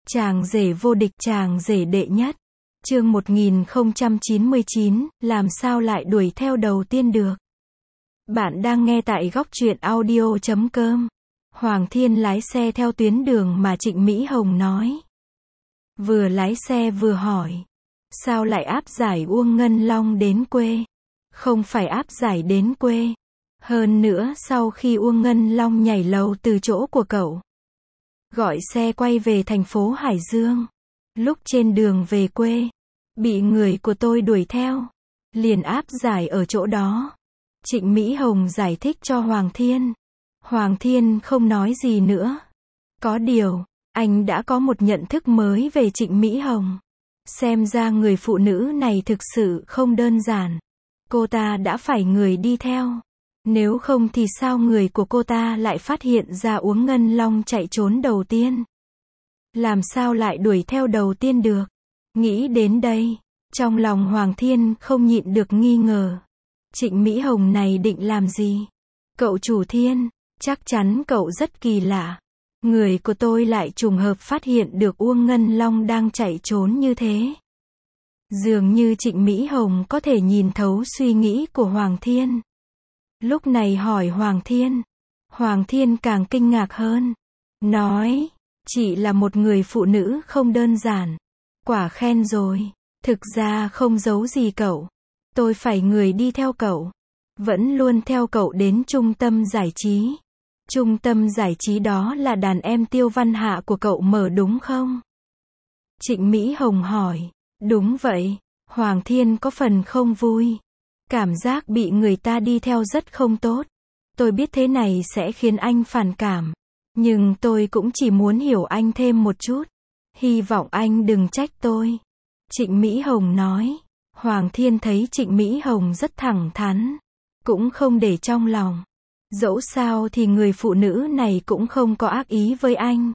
Chàng rể vô địch, chàng rể đệ nhất. Chương 1099, làm sao lại đuổi theo đầu tiên được. Bạn đang nghe tại góc truyện audio.com. Hoàng Thiên lái xe theo tuyến đường mà Trịnh Mỹ Hồng nói. Vừa lái xe vừa hỏi. Sao lại áp giải Uông Ngân Long đến quê? Không phải áp giải đến quê. Hơn nữa sau khi Uông Ngân Long nhảy lầu từ chỗ của cậu, gọi xe quay về thành phố Hải Dương. Lúc trên đường về quê, bị người của tôi đuổi theo, liền áp giải ở chỗ đó. Trịnh Mỹ Hồng giải thích cho Hoàng Thiên. Hoàng Thiên không nói gì nữa. Có điều, anh đã có một nhận thức mới về Trịnh Mỹ Hồng. Xem ra người phụ nữ này thực sự không đơn giản. Cô ta đã phải người đi theo. Nếu không thì sao người của cô ta lại phát hiện ra Uông Ngân Long chạy trốn đầu tiên? Làm sao lại đuổi theo đầu tiên được? Nghĩ đến đây, trong lòng Hoàng Thiên không nhịn được nghi ngờ. Trịnh Mỹ Hồng này định làm gì? Cậu chủ Thiên, chắc chắn cậu rất kỳ lạ. Người của tôi lại trùng hợp phát hiện được Uông Ngân Long đang chạy trốn như thế. Dường như Trịnh Mỹ Hồng có thể nhìn thấu suy nghĩ của Hoàng Thiên. Lúc này hỏi Hoàng Thiên. Hoàng Thiên càng kinh ngạc hơn. Nói, chị là một người phụ nữ không đơn giản. Quả khen rồi. Thực ra không giấu gì cậu. Tôi phải người đi theo cậu. Vẫn luôn theo cậu đến trung tâm giải trí. Trung tâm giải trí đó là đàn em Tiêu Văn Hạ của cậu mở đúng không? Trịnh Mỹ Hồng hỏi. Đúng vậy. Hoàng Thiên có phần không vui. Cảm giác bị người ta đi theo rất không tốt. Tôi biết thế này sẽ khiến anh phản cảm. Nhưng tôi cũng chỉ muốn hiểu anh thêm một chút. Hy vọng anh đừng trách tôi. Trịnh Mỹ Hồng nói. Hoàng Thiên thấy Trịnh Mỹ Hồng rất thẳng thắn. Cũng không để trong lòng. Dẫu sao thì người phụ nữ này cũng không có ác ý với anh.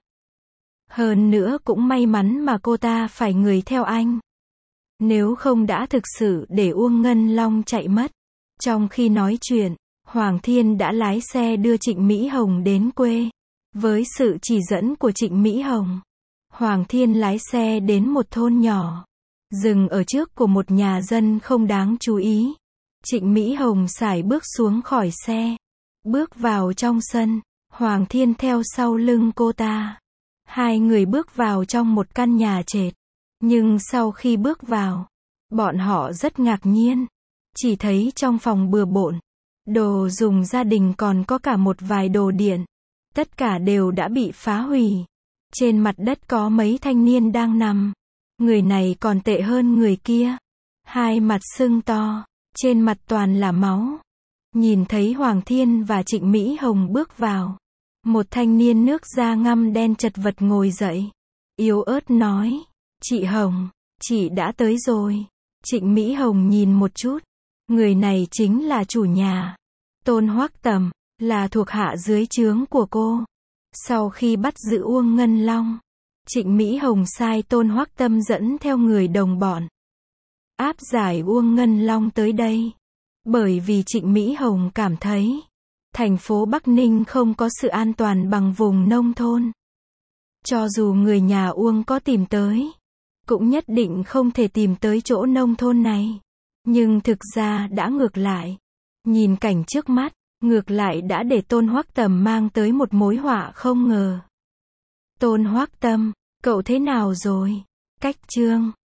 Hơn nữa cũng may mắn mà cô ta phải người theo anh. Nếu không đã thực sự để Uông Ngân Long chạy mất. Trong khi nói chuyện, Hoàng Thiên đã lái xe đưa Trịnh Mỹ Hồng đến quê. Với sự chỉ dẫn của Trịnh Mỹ Hồng, Hoàng Thiên lái xe đến một thôn nhỏ, dừng ở trước của một nhà dân không đáng chú ý. Trịnh Mỹ Hồng sải bước xuống khỏi xe, bước vào trong sân, Hoàng Thiên theo sau lưng cô ta. Hai người bước vào trong một căn nhà trệt. Nhưng sau khi bước vào, bọn họ rất ngạc nhiên. Chỉ thấy trong phòng bừa bộn, đồ dùng gia đình còn có cả một vài đồ điện. Tất cả đều đã bị phá hủy. Trên mặt đất có mấy thanh niên đang nằm. Người này còn tệ hơn người kia. Hai mặt sưng to, trên mặt toàn là máu. Nhìn thấy Hoàng Thiên và Trịnh Mỹ Hồng bước vào. Một thanh niên nước da ngăm đen chật vật ngồi dậy. Yếu ớt nói. Chị Hồng, chị đã tới rồi. Trịnh Mỹ Hồng nhìn một chút. Người này chính là chủ nhà. Tôn Hoắc Tầm, là thuộc hạ dưới trướng của cô. Sau khi bắt giữ Uông Ngân Long, Trịnh Mỹ Hồng sai Tôn Hoắc Tầm dẫn theo người đồng bọn. Áp giải Uông Ngân Long tới đây. Bởi vì Trịnh Mỹ Hồng cảm thấy, thành phố Bắc Ninh không có sự an toàn bằng vùng nông thôn. Cho dù người nhà Uông có tìm tới, cũng nhất định không thể tìm tới chỗ nông thôn này. Nhưng thực ra đã ngược lại. Nhìn cảnh trước mắt, ngược lại đã để Tôn Hoắc Tầm mang tới một mối họa không ngờ. Tôn Hoắc Tầm, cậu thế nào rồi? Cách chương